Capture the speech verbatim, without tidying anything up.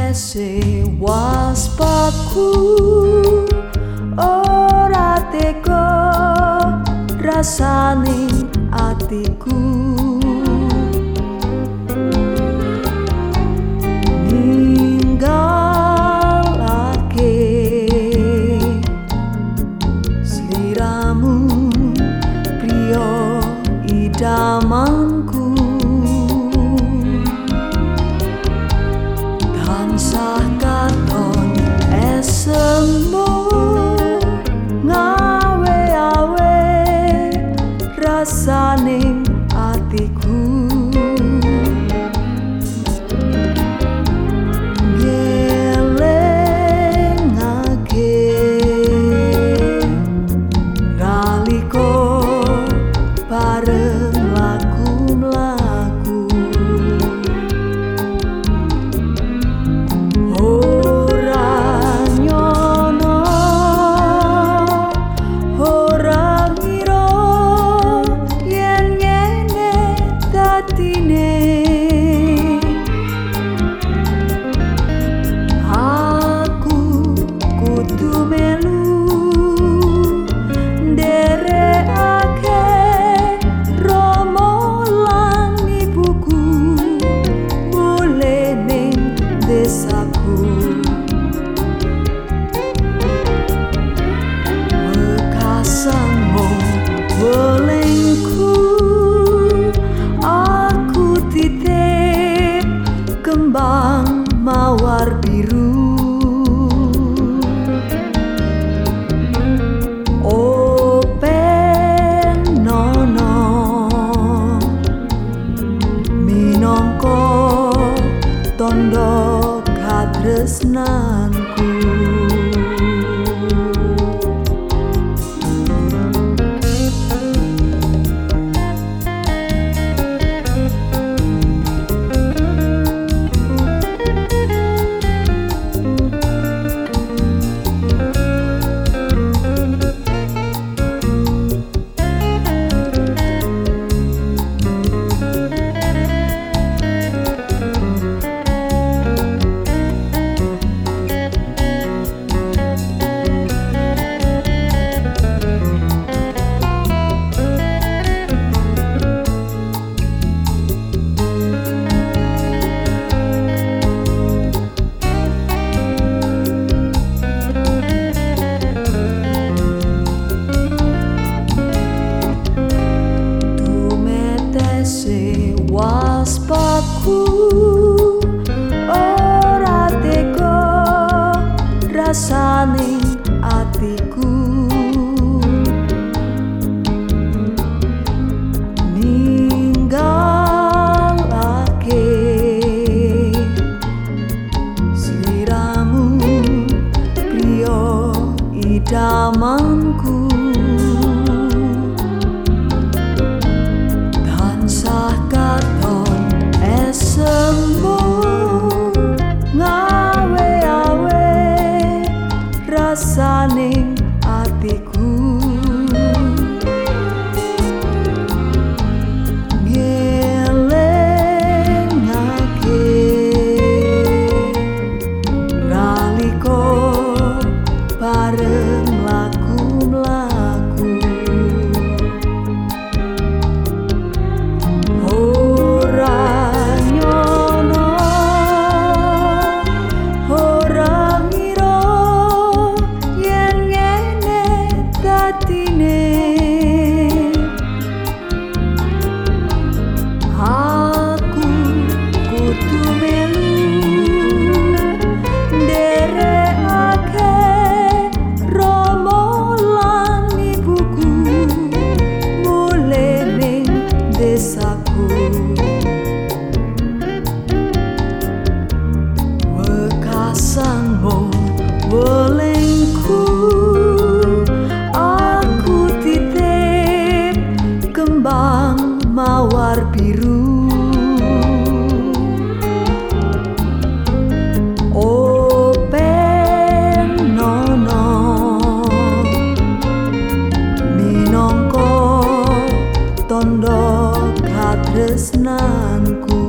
Tumetese waspaku ora tega rasane atiku ninggalake sliramu priya idamanku tansah katon esemu ngawe-awe rasaning atiku ngelingake nalika bareng laku mlaku ora nyono ora ngira yen ngene dadine aku kudu melu nderekake Rama lan ibuku mulih ning desaku mekasanmu welingku aku titip kembang mawar biru open nono minangka tondo katresnanku waspaku ora tega rasane atiku ninggalake sliramu priya idamanku tansah katon esemu ngawe-awe rasaning atiku ngelingake nalika bareng laku mlaku ora nyono ora ngira yen ngene dadine aku kudu melu nderekake Rama lan ibuku mulih ning desaku wekasanmu welingku aku titip kembang mawar biru open nono minangka tondo katresnanku